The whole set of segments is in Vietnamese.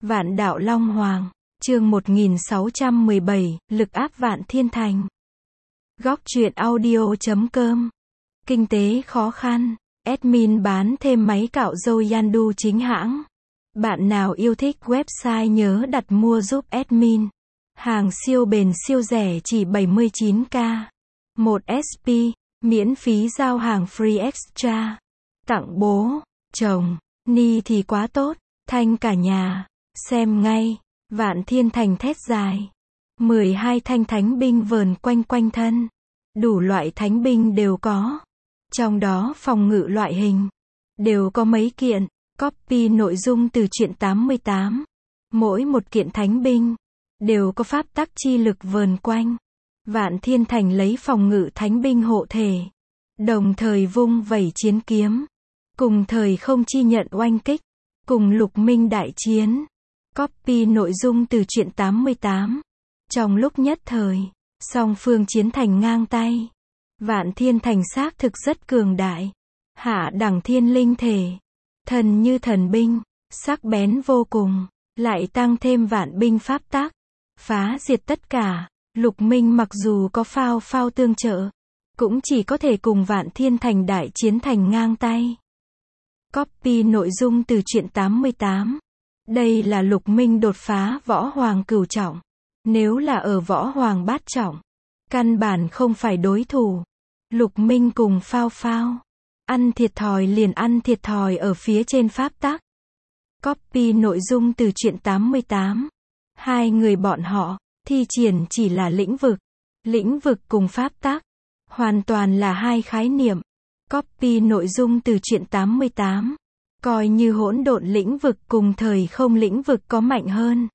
Vạn đạo Long Hoàng, chương 1617, lực áp Vạn Thiên Thành. Góc truyện audio.com. Kinh tế khó khăn, admin bán thêm máy cạo râu Yandu chính hãng. Bạn nào yêu thích website nhớ đặt mua giúp admin. Hàng siêu bền siêu rẻ chỉ 79k. 1 SP, miễn phí giao hàng free extra. Tặng bố, chồng, ni thì quá tốt, thanh cả nhà. Xem ngay, Vạn Thiên Thành thét dài. 12 thanh thánh binh vờn quanh quanh thân. Đủ loại thánh binh đều có. Trong đó phòng ngự loại hình đều có mấy kiện. Copy nội dung từ truyện 88. Mỗi một kiện thánh binh đều có pháp tắc chi lực vờn quanh. Vạn Thiên Thành lấy phòng ngự thánh binh hộ thể, đồng thời vung vẩy chiến kiếm, cùng thời không chi nhận oanh kích, cùng Lục Minh đại chiến. Copy nội dung từ truyện 88. Trong lúc nhất thời, song phương chiến thành ngang tay. Vạn Thiên Thành xác thực rất cường đại. Hạ đẳng thiên linh thể, thần như thần binh, sắc bén vô cùng, lại tăng thêm vạn binh pháp tắc, phá diệt tất cả. Lục Minh mặc dù có phao phao tương trợ, cũng chỉ có thể cùng Vạn Thiên Thành đại chiến thành ngang tay. Copy nội dung từ truyện 88. Đây là Lục Minh đột phá võ hoàng cửu trọng. Nếu là ở võ hoàng bát trọng, căn bản không phải đối thủ. Lục Minh cùng phao phao, ăn thiệt thòi liền ăn thiệt thòi ở phía trên pháp tắc. Copy nội dung từ truyện 88. Hai người bọn họ, thi triển chỉ là lĩnh vực. Lĩnh vực cùng pháp tắc, hoàn toàn là hai khái niệm. Copy nội dung từ truyện 88. Coi như hỗn độn lĩnh vực cùng thời không lĩnh vực có mạnh hơn.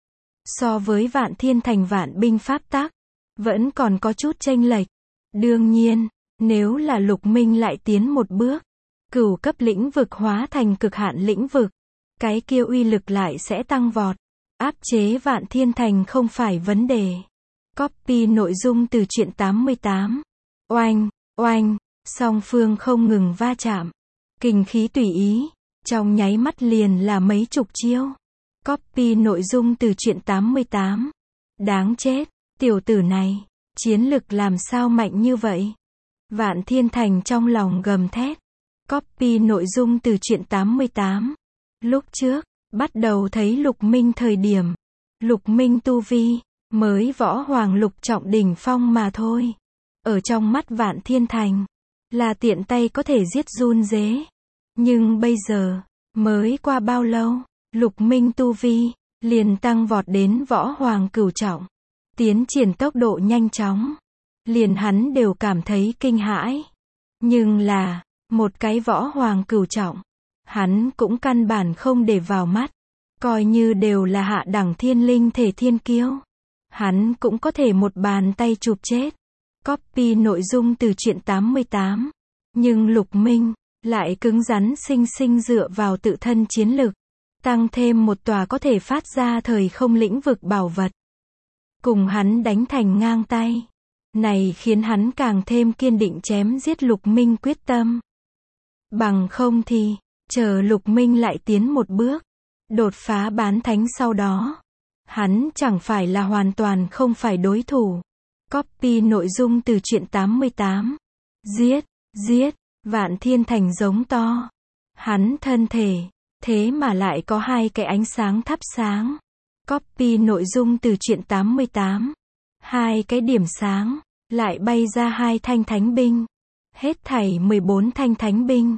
So với Vạn Thiên Thành vạn binh pháp tắc, vẫn còn có chút chênh lệch. Đương nhiên, nếu là Lục Minh lại tiến một bước, cửu cấp lĩnh vực hóa thành cực hạn lĩnh vực, cái kia uy lực lại sẽ tăng vọt. Áp chế Vạn Thiên Thành không phải vấn đề. Copy nội dung từ truyện 88. Oanh, oanh, song phương không ngừng va chạm. Kình khí tùy ý, trong nháy mắt liền là mấy chục chiêu. Copy nội dung từ truyện 88. Đáng chết, tiểu tử này, chiến lực làm sao mạnh như vậy? Vạn Thiên Thành trong lòng gầm thét. Copy nội dung từ truyện 88. Lúc trước, bắt đầu thấy Lục Minh thời điểm, Lục Minh tu vi mới võ hoàng lục trọng đỉnh phong mà thôi. Ở trong mắt Vạn Thiên Thành, là tiện tay có thể giết run rế. Nhưng bây giờ, mới qua bao lâu, Lục Minh tu vi liền tăng vọt đến võ hoàng cửu trọng. Tiến triển tốc độ nhanh chóng, liền hắn đều cảm thấy kinh hãi. Nhưng là, một cái võ hoàng cửu trọng, hắn cũng căn bản không để vào mắt. Coi như đều là hạ đẳng thiên linh thể thiên kiêu, hắn cũng có thể một bàn tay chụp chết. Copy nội dung từ truyện 88. Nhưng Lục Minh lại cứng rắn sinh sinh dựa vào tự thân chiến lực, tăng thêm một tòa có thể phát ra thời không lĩnh vực bảo vật, cùng hắn đánh thành ngang tay. Này khiến hắn càng thêm kiên định chém giết Lục Minh quyết tâm. Bằng không thì, chờ Lục Minh lại tiến một bước, đột phá bán thánh sau đó, hắn chẳng phải là hoàn toàn không phải đối thủ. Copy nội dung từ truyện 88. Giết, giết, Vạn Thiên Thành giống to. Hắn thân thể, thế mà lại có hai cái ánh sáng thắp sáng. Copy nội dung từ truyện 88. Hai cái điểm sáng, lại bay ra hai thanh thánh binh. Hết thảy 14 thanh thánh binh.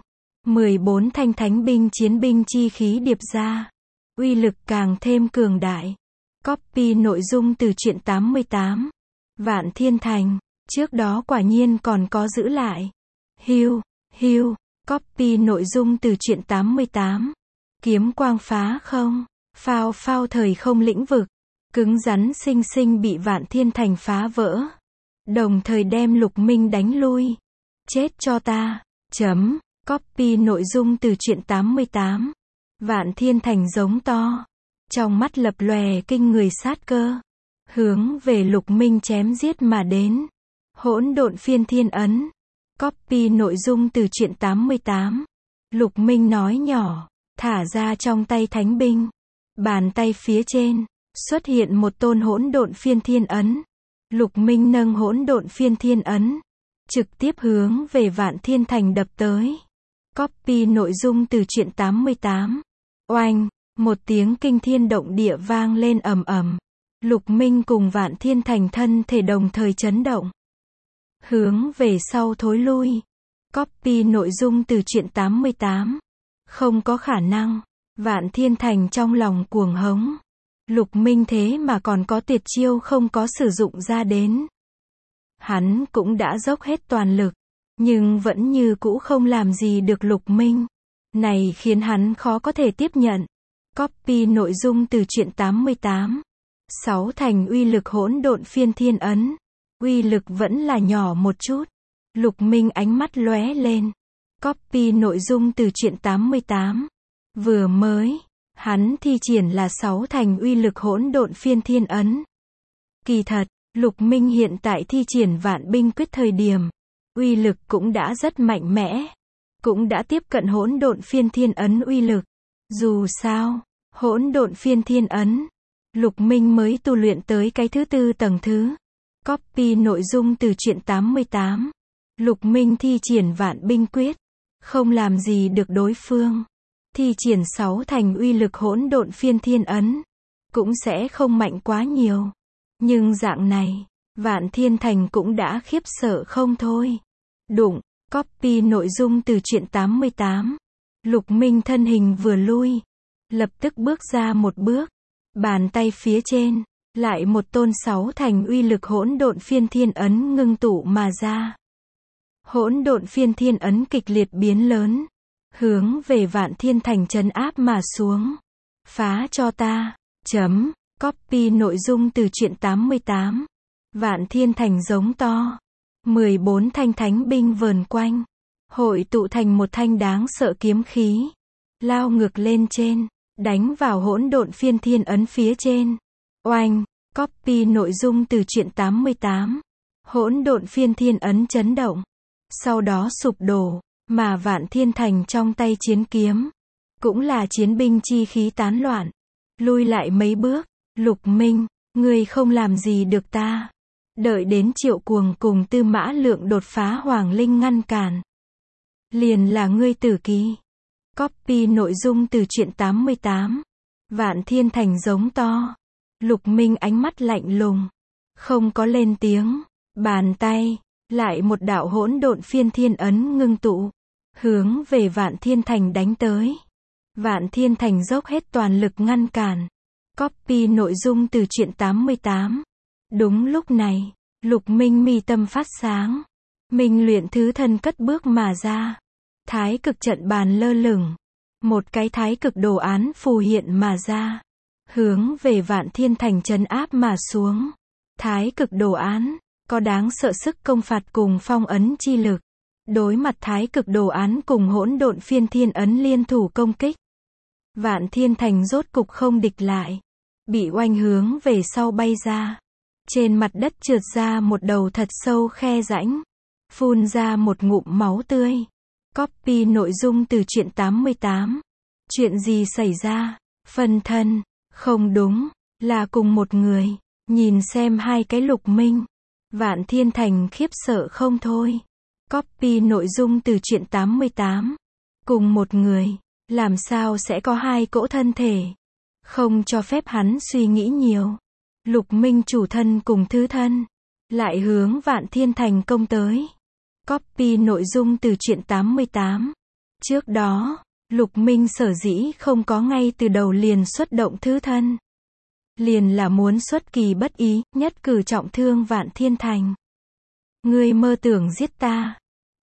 14 thanh thánh binh chiến binh chi khí điệp ra. Uy lực càng thêm cường đại. Copy nội dung từ truyện 88. Vạn Thiên Thành, trước đó quả nhiên còn có giữ lại. Hưu, hưu, copy nội dung từ truyện 88. Kiếm quang phá không, phao phao thời không lĩnh vực, cứng rắn sinh sinh bị Vạn Thiên Thành phá vỡ. Đồng thời đem Lục Minh đánh lui. Chết cho ta, chấm. Copy nội dung từ truyện 88. Vạn Thiên Thành giống to, trong mắt lập lòe kinh người sát cơ, hướng về Lục Minh chém giết mà đến. Hỗn độn phiên thiên ấn. Copy nội dung từ truyện 88. Lục Minh nói nhỏ, thả ra trong tay thánh binh. Bàn tay phía trên, xuất hiện một tôn hỗn độn phiên thiên ấn. Lục Minh nâng hỗn độn phiên thiên ấn, trực tiếp hướng về Vạn Thiên Thành đập tới. Copy nội dung từ truyện 88. Oanh, một tiếng kinh thiên động địa vang lên ầm ầm. Lục Minh cùng Vạn Thiên Thành thân thể đồng thời chấn động. Hướng về sau thối lui. Copy nội dung từ truyện 88. Không có khả năng. Vạn Thiên Thành trong lòng cuồng hống. Lục Minh thế mà còn có tuyệt chiêu không có sử dụng ra đến. Hắn cũng đã dốc hết toàn lực, nhưng vẫn như cũ không làm gì được Lục Minh. Này khiến hắn khó có thể tiếp nhận. Copy nội dung từ truyện 88. 6 thành uy lực hỗn độn phiên thiên ấn. Uy lực vẫn là nhỏ một chút. Lục Minh ánh mắt lóe lên. Copy nội dung từ truyện 88. Vừa mới, hắn thi triển là 6 thành uy lực hỗn độn phiên thiên ấn. Kỳ thật, Lục Minh hiện tại thi triển Vạn Binh Quyết thời điểm, uy lực cũng đã rất mạnh mẽ, cũng đã tiếp cận hỗn độn phiên thiên ấn uy lực. Dù sao, hỗn độn phiên thiên ấn, Lục Minh mới tu luyện tới cái thứ 4 tầng thứ. Copy nội dung từ truyện 88. Lục Minh thi triển Vạn Binh Quyết, không làm gì được đối phương. Thi triển 6 thành uy lực hỗn độn phiên thiên ấn, cũng sẽ không mạnh quá nhiều. Nhưng dạng này, Vạn Thiên Thành cũng đã khiếp sợ không thôi. Đụng, copy nội dung từ truyện 88. Lục Minh thân hình vừa lui, lập tức bước ra một bước. Bàn tay phía trên, lại một tôn 6 thành uy lực hỗn độn phiên thiên ấn ngưng tụ mà ra. Hỗn độn phiên thiên ấn kịch liệt biến lớn, hướng về Vạn Thiên Thành trấn áp mà xuống. Phá cho ta. Copy nội dung từ truyện 88. Vạn Thiên Thành giống to. 14 thanh thánh binh vờn quanh, hội tụ thành một thanh đáng sợ kiếm khí, lao ngược lên trên, đánh vào hỗn độn phiên thiên ấn phía trên. Oanh, copy nội dung từ truyện 88. Hỗn độn phiên thiên ấn chấn động, sau đó sụp đổ, mà Vạn Thiên Thành trong tay chiến kiếm, cũng là chiến binh chi khí tán loạn, lui lại mấy bước. Lục Minh, ngươi không làm gì được ta. Đợi đến Triệu Cuồng cùng Tư Mã Lượng đột phá Hoàng Linh ngăn cản, liền là ngươi tử kỳ. Copy nội dung từ truyện 88. Vạn Thiên Thành giống to. Lục Minh ánh mắt lạnh lùng, không có lên tiếng. Bàn tay, lại một đạo hỗn độn phiên thiên ấn ngưng tụ, hướng về Vạn Thiên Thành đánh tới. Vạn Thiên Thành dốc hết toàn lực ngăn cản. Copy nội dung từ truyện 88. Đúng lúc này, Lục Minh mi tâm phát sáng. Minh luyện thứ thân cất bước mà ra. Thái cực trận bàn lơ lửng. Một cái thái cực đồ án phù hiện mà ra, hướng về Vạn Thiên Thành trấn áp mà xuống. Thái cực đồ án, có đáng sợ sức công phạt cùng phong ấn chi lực. Đối mặt thái cực đồ án cùng hỗn độn phiên thiên ấn liên thủ công kích, Vạn Thiên Thành rốt cục không địch lại, bị oanh hướng về sau bay ra. Trên mặt đất trượt ra một đầu thật sâu khe rãnh, phun ra một ngụm máu tươi. Copy nội dung từ truyện 88. Chuyện gì xảy ra? Phân thân, không đúng, là cùng một người. Nhìn xem hai cái Lục Minh, Vạn Thiên Thành khiếp sợ không thôi. Copy nội dung từ truyện 88. Cùng một người, làm sao sẽ có hai cỗ thân thể? Không cho phép hắn suy nghĩ nhiều. Lục Minh chủ thân cùng thứ thân, lại hướng Vạn Thiên Thành công tới. Copy nội dung từ truyện 88. Trước đó, Lục Minh sở dĩ không có ngay từ đầu liền xuất động thứ thân, liền là muốn xuất kỳ bất ý, nhất cử trọng thương Vạn Thiên Thành. Ngươi mơ tưởng giết ta.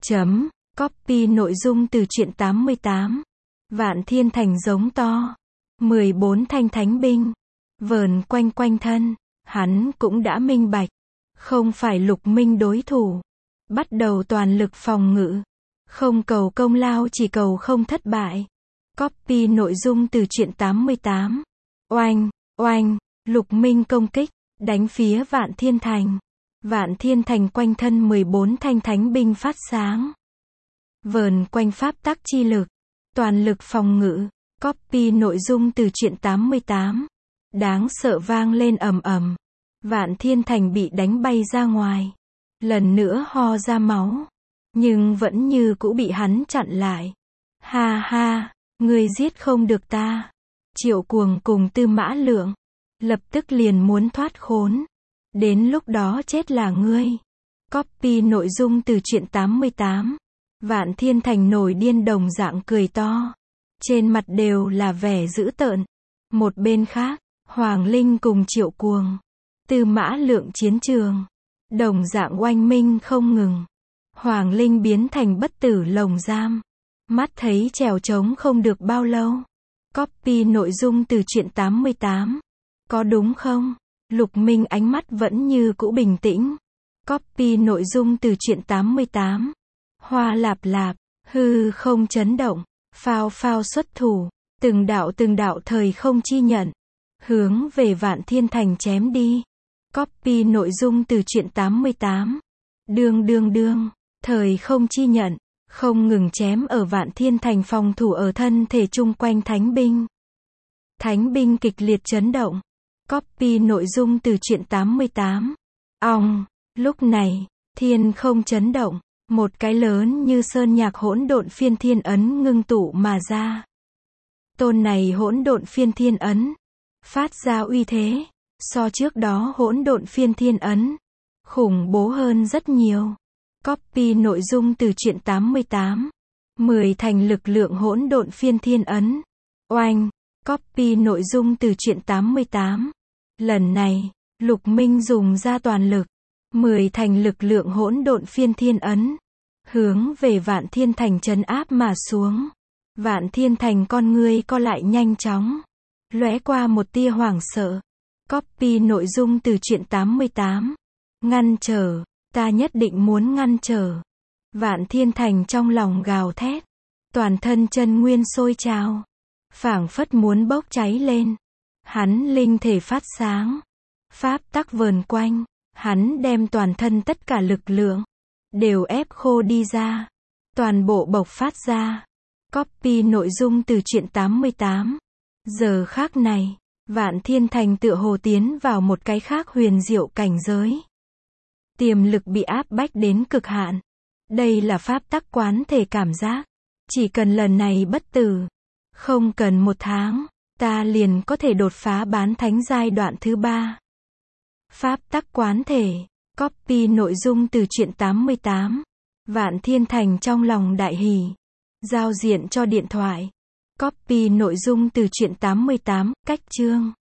Copy nội dung từ truyện 88. Vạn Thiên Thành giống to. 14 thanh thánh binh vờn quanh quanh thân, hắn cũng đã minh bạch, không phải Lục Minh đối thủ. Bắt đầu toàn lực phòng ngự, không cầu công lao chỉ cầu không thất bại. Copy nội dung từ truyện 88. Oanh, oanh, Lục Minh công kích, đánh phía Vạn Thiên Thành. Vạn Thiên Thành quanh thân 14 thanh thánh binh phát sáng, vờn quanh pháp tắc chi lực, toàn lực phòng ngự. Copy nội dung từ truyện 88. Đáng sợ vang lên ầm ầm. Vạn Thiên Thành bị đánh bay ra ngoài. Lần nữa ho ra máu. Nhưng vẫn như cũ bị hắn chặn lại. Ha ha, ngươi giết không được ta. Triệu Cuồng cùng Tư Mã Lượng lập tức liền muốn thoát khốn. Đến lúc đó chết là ngươi. Copy nội dung từ truyện 88. Vạn Thiên Thành nổi điên đồng dạng cười to. Trên mặt đều là vẻ dữ tợn. Một bên khác, Hoàng Linh cùng Triệu Cuồng, Tư Mã Lượng chiến trường, đồng dạng oanh minh không ngừng. Hoàng Linh biến thành bất tử lồng giam. Mắt thấy trèo trống không được bao lâu. Copy nội dung từ truyện 88. Có đúng không? Lục Minh ánh mắt vẫn như cũ bình tĩnh. Copy nội dung từ truyện 88. Hoa lạp lạp, hư không chấn động, phao phao xuất thủ, từng đạo thời không chi nhận, hướng về Vạn Thiên Thành chém đi. Copy nội dung từ truyện 88. Đương, thời không chi nhận, không ngừng chém ở Vạn Thiên Thành phòng thủ ở thân thể chung quanh thánh binh. Thánh binh kịch liệt chấn động. Copy nội dung từ truyện 88. Lúc này, thiên không chấn động, một cái lớn như sơn nhạc hỗn độn phiên thiên ấn ngưng tụ mà ra. Tôn này hỗn độn phiên thiên ấn phát ra uy thế, so trước đó hỗn độn phiên thiên ấn khủng bố hơn rất nhiều. Copy nội dung từ truyện 88. 10 thành lực lượng hỗn độn phiên thiên ấn. Oanh, copy nội dung từ truyện 88. Lần này, Lục Minh dùng ra toàn lực. 10 thành lực lượng hỗn độn phiên thiên ấn, hướng về Vạn Thiên Thành trấn áp mà xuống. Vạn Thiên Thành con ngươi co lại nhanh chóng, lóe qua một tia hoảng sợ. Copy nội dung từ truyện 88. Ngăn trở, ta nhất định muốn ngăn trở. Vạn Thiên Thành trong lòng gào thét, toàn thân chân nguyên sôi trào, phảng phất muốn bốc cháy lên. Hắn linh thể phát sáng, pháp tắc vờn quanh, hắn đem toàn thân tất cả lực lượng đều ép khô đi ra, toàn bộ bộc phát ra. Copy nội dung từ truyện 88. Giờ khắc này, Vạn Thiên Thành tựa hồ tiến vào một cái khác huyền diệu cảnh giới. Tiềm lực bị áp bách đến cực hạn. Đây là pháp tắc quán thể cảm giác. Chỉ cần lần này bất tử, không cần 1 tháng, ta liền có thể đột phá bán thánh giai đoạn thứ 3. Pháp tắc quán thể. Copy nội dung từ truyện 88. Vạn Thiên Thành trong lòng đại hỉ. Giao diện cho điện thoại. Copy nội dung từ truyện 88. Cách chương.